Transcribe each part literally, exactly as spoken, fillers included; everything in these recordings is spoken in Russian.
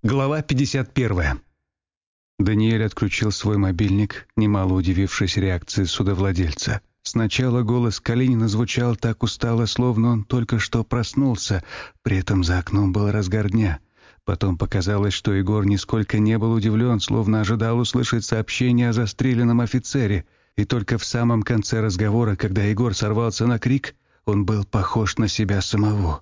Глава пятьдесят первая. Даниэль отключил свой мобильник, немало удивившись реакции судовладельца. Сначала голос Калинина звучал так устало, словно он только что проснулся, при этом за окном был разгар дня. Потом показалось, что Егор нисколько не был удивлен, словно ожидал услышать сообщение о застреленном офицере. И только в самом конце разговора, когда Егор сорвался на крик, он был похож на себя самого.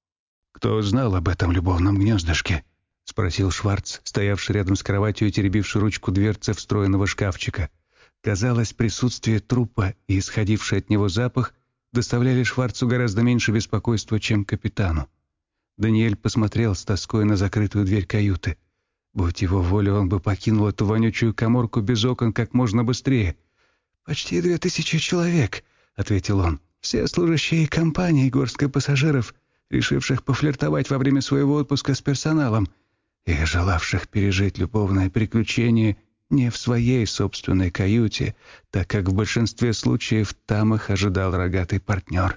«Кто знал об этом любовном гнездышке?» — спросил Шварц, стоявший рядом с кроватью и теребивший ручку дверцы встроенного шкафчика. Казалось, присутствие трупа и исходивший от него запах доставляли Шварцу гораздо меньше беспокойства, чем капитану. Даниэль посмотрел с тоской на закрытую дверь каюты. Будь его воля, он бы покинул эту вонючую каморку без окон как можно быстрее. «Почти две тысячи человек», — ответил он. «Все служащие компании, горстка пассажиров, решивших пофлиртовать во время своего отпуска с персоналом и желавших пережить любовное приключение не в своей собственной каюте, так как в большинстве случаев там их ожидал рогатый партнер.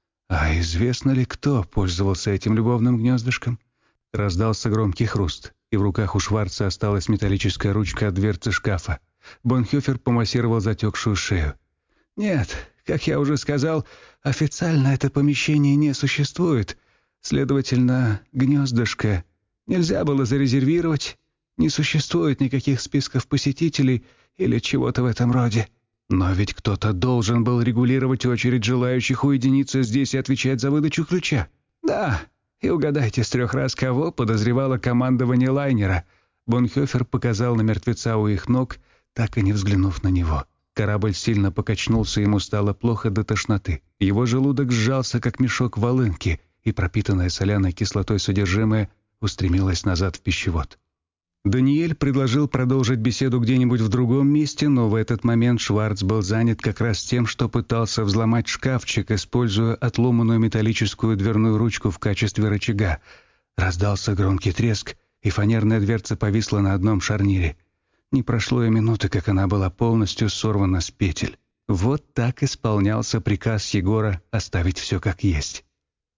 А известно ли, кто пользовался этим любовным гнездышком?» Раздался громкий хруст, и в руках у Шварца осталась металлическая ручка от дверцы шкафа. Бонхёфер помассировал затекшую шею. «Нет, как я уже сказал, официально это помещение не существует. Следовательно, гнездышко нельзя было зарезервировать. Не существует никаких списков посетителей или чего-то в этом роде. Но ведь кто-то должен был регулировать очередь желающих уединиться здесь и отвечать за выдачу ключа. Да, и угадайте с трех раз, кого подозревало командование лайнера». Бонхёфер показал на мертвеца у их ног, так и не взглянув на него. Корабль сильно покачнулся, ему стало плохо до тошноты. Его желудок сжался, как мешок волынки, и пропитанное соляной кислотой содержимое устремилось назад в пищевод. Даниэль предложил продолжить беседу где-нибудь в другом месте, но в этот момент Шварц был занят как раз тем, что пытался взломать шкафчик, используя отломанную металлическую дверную ручку в качестве рычага. Раздался громкий треск, и фанерная дверца повисла на одном шарнире. Не прошло и минуты, как она была полностью сорвана с петель. Вот так исполнялся приказ Егора оставить все как есть.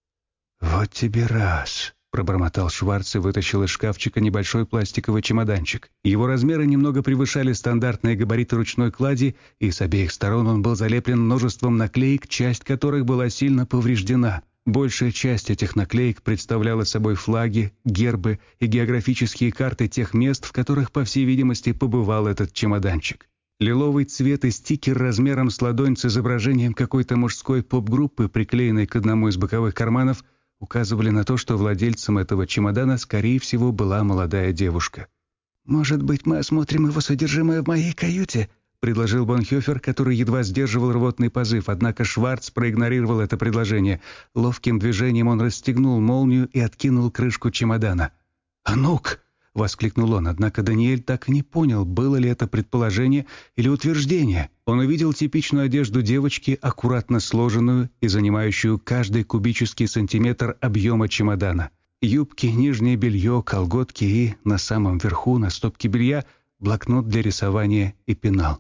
«Вот тебе раз», — пробормотал Шварц и вытащил из шкафчика небольшой пластиковый чемоданчик. Его размеры немного превышали стандартные габариты ручной клади, и с обеих сторон он был залеплен множеством наклеек, часть которых была сильно повреждена. Большая часть этих наклеек представляла собой флаги, гербы и географические карты тех мест, в которых, по всей видимости, побывал этот чемоданчик. Лиловый цвет и стикер размером с ладонь с изображением какой-то мужской поп-группы, приклеенной к одному из боковых карманов, указывали на то, что владельцем этого чемодана, скорее всего, была молодая девушка. «Может быть, мы осмотрим его содержимое в моей каюте?» — предложил Бонхёфер, который едва сдерживал рвотный позыв, однако Шварц проигнорировал это предложение. Ловким движением он расстегнул молнию и откинул крышку чемодана. «А ну-ка!» — воскликнул он, однако Даниэль так и не понял, было ли это предположение или утверждение. Он увидел типичную одежду девочки, аккуратно сложенную и занимающую каждый кубический сантиметр объема чемодана. Юбки, нижнее белье, колготки и, на самом верху, на стопке белья, блокнот для рисования и пенал.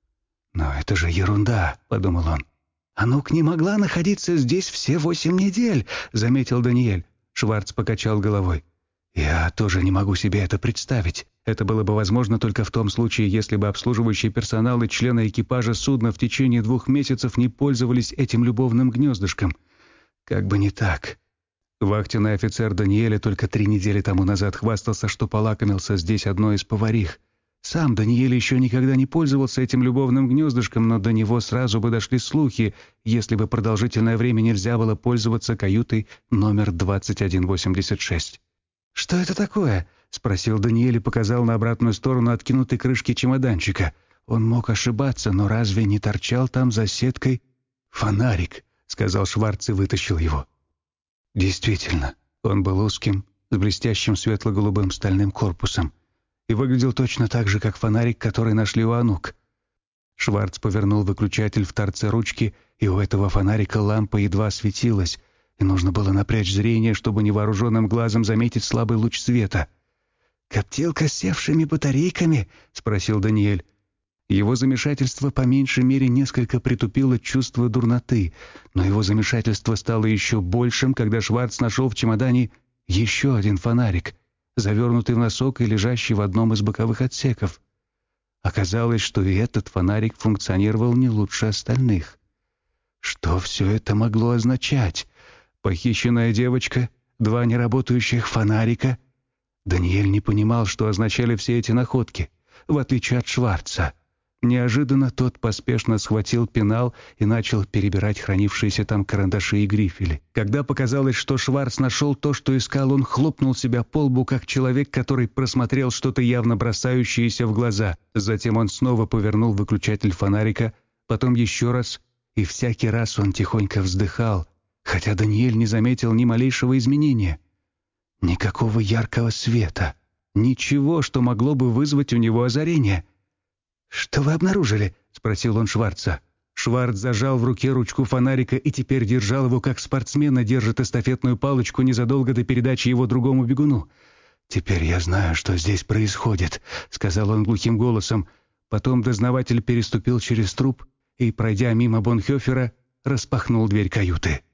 «Но это же ерунда», — подумал он. «Анук не могла находиться здесь все восемь недель», — заметил Даниэль. Шварц покачал головой. «Я тоже не могу себе это представить. Это было бы возможно только в том случае, если бы обслуживающий персонал и члены экипажа судна в течение двух месяцев не пользовались этим любовным гнездышком. Как бы не так». Вахтенный офицер Даниэля только три недели тому назад хвастался, что полакомился здесь одной из поварих. Сам Даниэль еще никогда не пользовался этим любовным гнездышком, но до него сразу бы дошли слухи, если бы продолжительное время нельзя было пользоваться каютой номер двадцать один восемьдесят шесть. «Что это такое?» — спросил Даниэль и показал на обратную сторону откинутой крышки чемоданчика. Он мог ошибаться, но разве не торчал там за сеткой фонарик? — сказал Шварц и вытащил его. Действительно, он был узким, с блестящим светло-голубым стальным корпусом и выглядел точно так же, как фонарик, который нашли у Анук. Шварц повернул выключатель в торце ручки, и у этого фонарика лампа едва светилась, и нужно было напрячь зрение, чтобы невооруженным глазом заметить слабый луч света. «Коптилка с севшими батарейками?» — спросил Даниэль. Его замешательство по меньшей мере несколько притупило чувство дурноты, но его замешательство стало еще большим, когда Шварц нашел в чемодане еще один фонарик. завернутый в носок и лежащий в одном из боковых отсеков. Оказалось, что и этот фонарик функционировал не лучше остальных. Что все это могло означать? Похищенная девочка? Два неработающих фонарика? Даниэль не понимал, что означали все эти находки, в отличие от Шварца. Неожиданно тот поспешно схватил пенал и начал перебирать хранившиеся там карандаши и грифели. Когда показалось, что Шварц нашел то, что искал, он хлопнул себя по лбу, как человек, который просмотрел что-то явно бросающееся в глаза. Затем он снова повернул выключатель фонарика, потом еще раз, и всякий раз он тихонько вздыхал, хотя Даниэль не заметил ни малейшего изменения. Никакого яркого света, ничего, что могло бы вызвать у него озарение. «Что вы обнаружили?» — спросил он Шварца. Шварц зажал в руке ручку фонарика и теперь держал его, как спортсмен держит эстафетную палочку незадолго до передачи его другому бегуну. «Теперь я знаю, что здесь происходит», — сказал он глухим голосом. Потом дознаватель переступил через труп и, пройдя мимо Бонхёфера, распахнул дверь каюты.